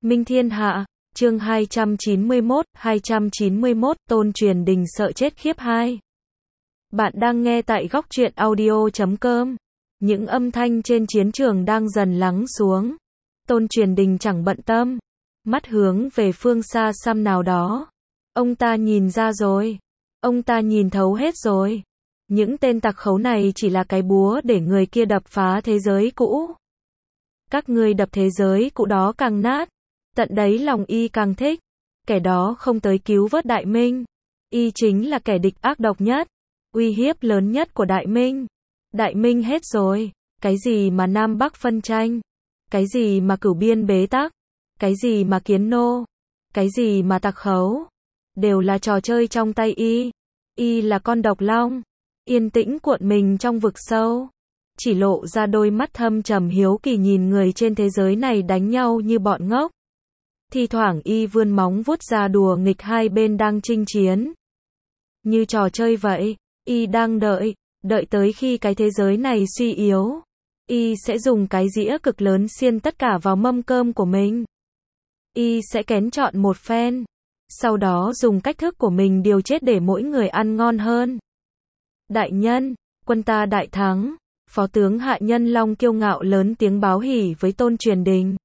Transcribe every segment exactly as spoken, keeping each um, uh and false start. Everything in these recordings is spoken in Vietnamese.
Minh Thiên Hạ, chương hai trăm chín mươi mốt, hai trăm chín mươi mốt, Tôn Truyền Đình sợ chết khiếp hai. Bạn đang nghe tại góc truyện audio chấm com. Những âm thanh trên chiến trường đang dần lắng xuống. Tôn Truyền Đình chẳng bận tâm, mắt hướng về phương xa xăm nào đó. Ông ta nhìn ra rồi. Ông ta nhìn thấu hết rồi. Những tên tặc khấu này chỉ là cái búa để người kia đập phá thế giới cũ. Các ngươi đập thế giới cũ đó càng nát, tận đấy lòng y càng thích. Kẻ đó không tới cứu vớt Đại Minh. Y chính là kẻ địch ác độc nhất, uy hiếp lớn nhất của Đại Minh. Đại Minh hết rồi. Cái gì mà Nam Bắc phân tranh? Cái gì mà cửu biên bế tắc? Cái gì mà kiến nô? Cái gì mà tặc khấu? Đều là trò chơi trong tay y. Y là con độc long, yên tĩnh cuộn mình trong vực sâu, chỉ lộ ra đôi mắt thâm trầm hiếu kỳ nhìn người trên thế giới này đánh nhau như bọn ngốc. Thi thoảng y vươn móng vuốt ra đùa nghịch hai bên đang chinh chiến. Như trò chơi vậy, y đang đợi, đợi tới khi cái thế giới này suy yếu. Y sẽ dùng cái dĩa cực lớn xiên tất cả vào mâm cơm của mình. Y sẽ kén chọn một phen, sau đó dùng cách thức của mình điều chết để mỗi người ăn ngon hơn. Đại nhân, quân ta đại thắng. Phó tướng Hạ Nhân Long kiêu ngạo lớn tiếng báo hỉ với Tôn Truyền Đình.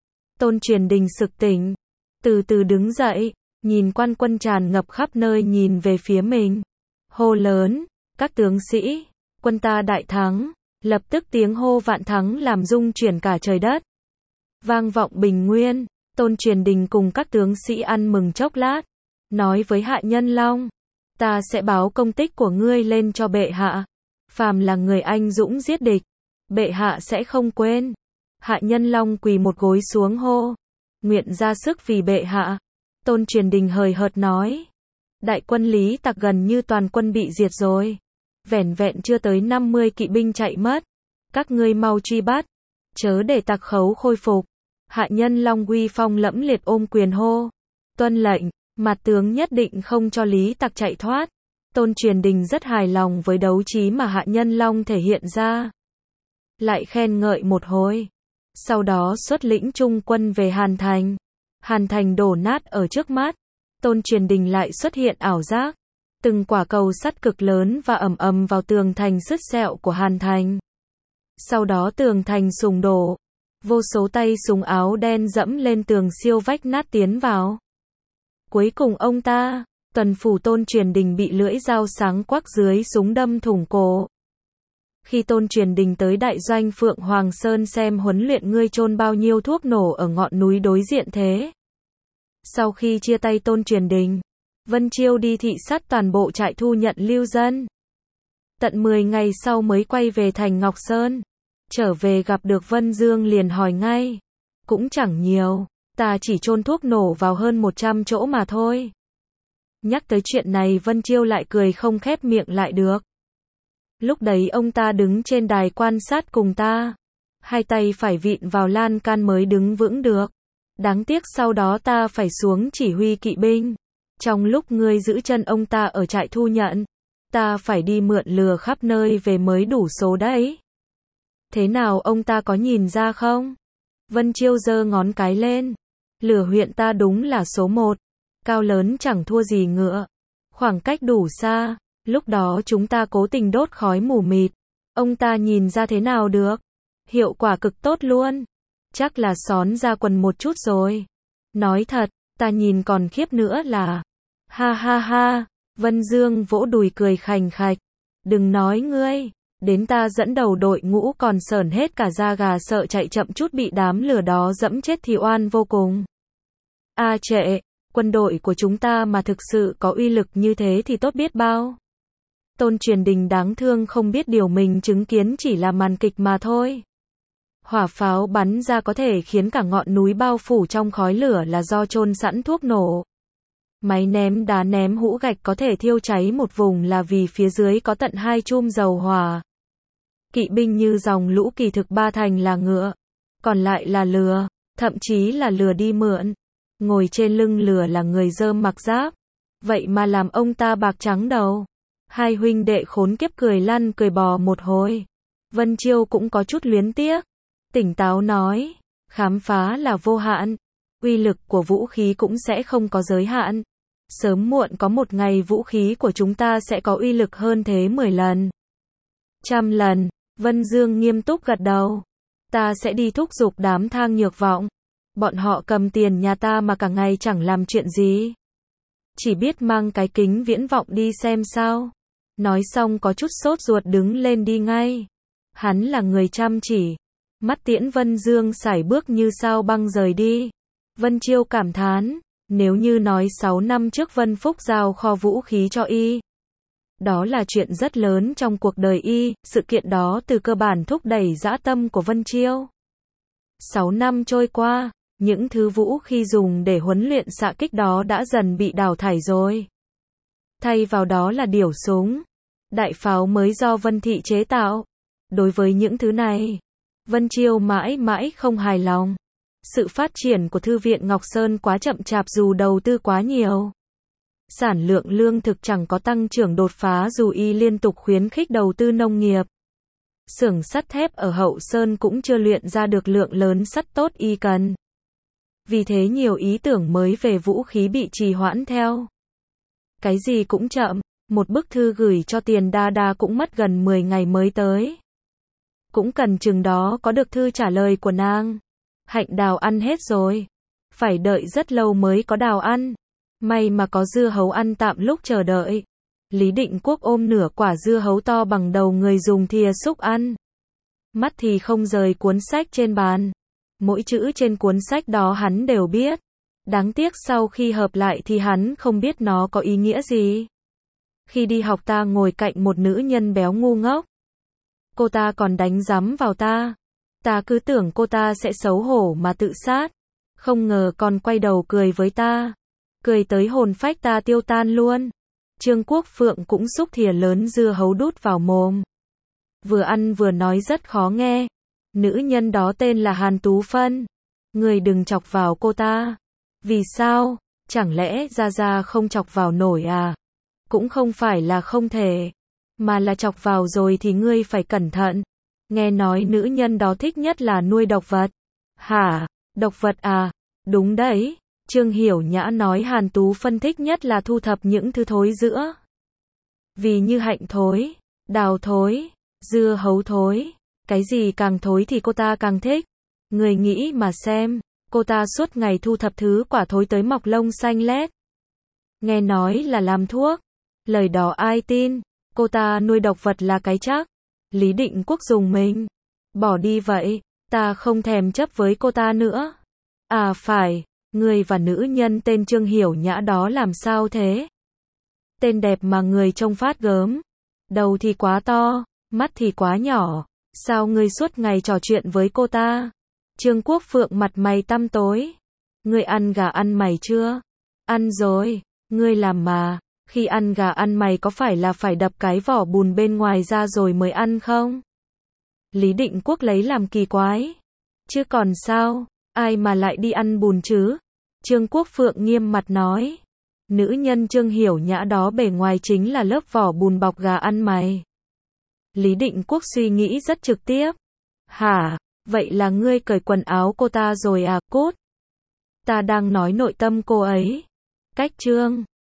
Tôn Truyền Đình sực tỉnh, từ từ đứng dậy, nhìn quan quân tràn ngập khắp nơi nhìn về phía mình. Hô lớn, các tướng sĩ, quân ta đại thắng. Lập tức tiếng hô vạn thắng làm rung chuyển cả trời đất. Vang vọng bình nguyên, Tôn Truyền Đình cùng các tướng sĩ ăn mừng chốc lát, nói với Hạ Nhân Long, ta sẽ báo công tích của ngươi lên cho bệ hạ. Phàm là người anh dũng giết địch, bệ hạ sẽ không quên. Hạ Nhân Long quỳ một gối xuống hô, nguyện ra sức vì bệ hạ. Tôn Truyền Đình hời hợt nói, đại quân Lý Tặc gần như toàn quân bị diệt rồi, vẻn vẹn chưa tới năm mươi kỵ binh chạy mất. Các ngươi mau truy bắt, chớ để tặc khấu khôi phục. Hạ Nhân Long uy phong lẫm liệt ôm quyền hô, tuân lệnh. Mặt tướng nhất định không cho Lý Tặc chạy thoát. Tôn Truyền Đình rất hài lòng với đấu trí mà Hạ Nhân Long thể hiện ra, lại khen ngợi một hồi. Sau đó xuất lĩnh trung quân về Hàn Thành. Hàn Thành đổ nát ở trước mắt. Tôn Truyền Đình lại xuất hiện ảo giác, từng quả cầu sắt cực lớn và ầm ầm vào tường thành sứt sẹo của Hàn Thành. Sau đó tường thành sùng đổ, vô số tay súng áo đen dẫm lên tường siêu vách nát tiến vào. Cuối cùng ông ta, tuần phủ Tôn Truyền Đình bị lưỡi dao sáng quắc dưới súng đâm thủng cổ. Khi Tôn Truyền Đình tới đại doanh Phượng Hoàng Sơn xem huấn luyện ngươi chôn bao nhiêu thuốc nổ ở ngọn núi đối diện thế. Sau khi chia tay Tôn Truyền Đình, Vân Chiêu đi thị sát toàn bộ trại thu nhận lưu dân. Tận mười ngày sau mới quay về thành Ngọc Sơn. Trở về gặp được Vân Dương liền hỏi ngay, cũng chẳng nhiều, ta chỉ chôn thuốc nổ vào hơn một trăm chỗ mà thôi. Nhắc tới chuyện này Vân Chiêu lại cười không khép miệng lại được. Lúc đấy ông ta đứng trên đài quan sát cùng ta, hai tay phải vịn vào lan can mới đứng vững được. Đáng tiếc sau đó ta phải xuống chỉ huy kỵ binh. Trong lúc ngươi giữ chân ông ta ở trại thu nhận, ta phải đi mượn lừa khắp nơi về mới đủ số đấy. Thế nào ông ta có nhìn ra không? Vân Chiêu giơ ngón cái lên. Lửa huyện ta đúng là số một. Cao lớn chẳng thua gì ngựa. Khoảng cách đủ xa. Lúc đó chúng ta cố tình đốt khói mù mịt. Ông ta nhìn ra thế nào được? Hiệu quả cực tốt luôn. Chắc là xón ra quần một chút rồi. Nói thật, ta nhìn còn khiếp nữa là. Ha ha ha. Vân Dương vỗ đùi cười khành khạch. Đừng nói ngươi. Đến ta dẫn đầu đội ngũ còn sởn hết cả da gà sợ chạy chậm chút bị đám lửa đó dẫm chết thì oan vô cùng. A à, trệ, quân đội của chúng ta mà thực sự có uy lực như thế thì tốt biết bao. Tôn Truyền Đình đáng thương không biết điều mình chứng kiến chỉ là màn kịch mà thôi. Hỏa pháo bắn ra có thể khiến cả ngọn núi bao phủ trong khói lửa là do chôn sẵn thuốc nổ. Máy ném đá ném hũ gạch có thể thiêu cháy một vùng là vì phía dưới có tận hai chum dầu hỏa. Kỵ binh như dòng lũ kỳ thực ba thành là ngựa, còn lại là lừa, thậm chí là lừa đi mượn. Ngồi trên lưng lừa là người rơm mặc giáp. Vậy mà làm ông ta bạc trắng đầu. Hai huynh đệ khốn kiếp cười lăn cười bò một hồi. Vân Chiêu cũng có chút luyến tiếc. Tỉnh táo nói, khám phá là vô hạn. uy lực của vũ khí cũng sẽ không có giới hạn. Sớm muộn có một ngày vũ khí của chúng ta sẽ có uy lực hơn thế mười lần. Trăm lần. Vân Dương nghiêm túc gật đầu. Ta sẽ đi thúc giục đám Thang Nhược Vọng. Bọn họ cầm tiền nhà ta mà cả ngày chẳng làm chuyện gì. Chỉ biết mang cái kính viễn vọng đi xem sao. Nói xong có chút sốt ruột đứng lên đi ngay. Hắn là người chăm chỉ. Mắt Tiễn Vân Dương sải bước như sao băng rời đi. Vân Chiêu cảm thán, nếu như nói sáu năm trước Vân Phúc giao kho vũ khí cho y. Đó là chuyện rất lớn trong cuộc đời y, sự kiện đó từ cơ bản thúc đẩy dã tâm của Vân Chiêu. Sáu năm trôi qua, những thứ vũ khí dùng để huấn luyện xạ kích đó đã dần bị đào thải rồi. Thay vào đó là điểu súng, đại pháo mới do Vân Thị chế tạo. Đối với những thứ này, Vân Chiêu mãi mãi không hài lòng. Sự phát triển của Thư viện Ngọc Sơn quá chậm chạp dù đầu tư quá nhiều. Sản lượng lương thực chẳng có tăng trưởng đột phá dù y liên tục khuyến khích đầu tư nông nghiệp. Xưởng sắt thép ở Hậu Sơn cũng chưa luyện ra được lượng lớn sắt tốt y cần. Vì thế nhiều ý tưởng mới về vũ khí bị trì hoãn theo. Cái gì cũng chậm, một bức thư gửi cho Tiền Đa Đa cũng mất gần mười ngày mới tới. Cũng cần chừng đó có được thư trả lời của nàng. Hạnh đào ăn hết rồi. Phải đợi rất lâu mới có đào ăn. May mà có dưa hấu ăn tạm lúc chờ đợi. Lý Định Quốc ôm nửa quả dưa hấu to bằng đầu người dùng thìa xúc ăn. Mắt thì không rời cuốn sách trên bàn. Mỗi chữ trên cuốn sách đó hắn đều biết. Đáng tiếc sau khi hợp lại thì hắn không biết nó có ý nghĩa gì. Khi đi học ta ngồi cạnh một nữ nhân béo ngu ngốc. Cô ta còn đánh giám vào ta. Ta cứ tưởng cô ta sẽ xấu hổ mà tự sát. Không ngờ còn quay đầu cười với ta. Cười tới hồn phách ta tiêu tan luôn. Trương Quốc Phượng cũng xúc thìa lớn dưa hấu đút vào mồm. Vừa ăn vừa nói rất khó nghe. Nữ nhân đó tên là Hàn Tú Phân. Người đừng chọc vào cô ta. Vì sao? Chẳng lẽ Gia Gia không chọc vào nổi à? Cũng không phải là không thể. Mà là chọc vào rồi thì ngươi phải cẩn thận. Nghe nói nữ nhân đó thích nhất là nuôi độc vật. Hả? Độc vật à? Đúng đấy. Trương Hiểu Nhã nói Hàn Tú phân thích nhất là thu thập những thứ thối giữa. Vì như hạnh thối, đào thối, dưa hấu thối, cái gì càng thối thì cô ta càng thích. Người nghĩ mà xem, cô ta suốt ngày thu thập thứ quả thối tới mọc lông xanh lét. Nghe nói là làm thuốc. Lời đó ai tin, cô ta nuôi độc vật là cái chắc. Lý Định Quốc dùng mình. Bỏ đi vậy, ta không thèm chấp với cô ta nữa. À phải. Người và nữ nhân tên Trương Hiểu Nhã đó làm sao thế? Tên đẹp mà người trông phát gớm. Đầu thì quá to, mắt thì quá nhỏ. Sao ngươi suốt ngày trò chuyện với cô ta? Trương Quốc Phượng mặt mày tăm tối. Ngươi ăn gà ăn mày chưa? Ăn rồi. Ngươi làm mà. Khi ăn gà ăn mày có phải là phải đập cái vỏ bùn bên ngoài ra rồi mới ăn không? Lý Định Quốc lấy làm kỳ quái. Chứ còn sao? Ai mà lại đi ăn bùn chứ? Trương Quốc Phượng nghiêm mặt nói. Nữ nhân Trương Hiểu Nhã đó bề ngoài chính là lớp vỏ bùn bọc gà ăn mày. Lý Định Quốc suy nghĩ rất trực tiếp. Hả? Vậy là ngươi cởi quần áo cô ta rồi à? Cút. Ta đang nói nội tâm cô ấy. Cách chương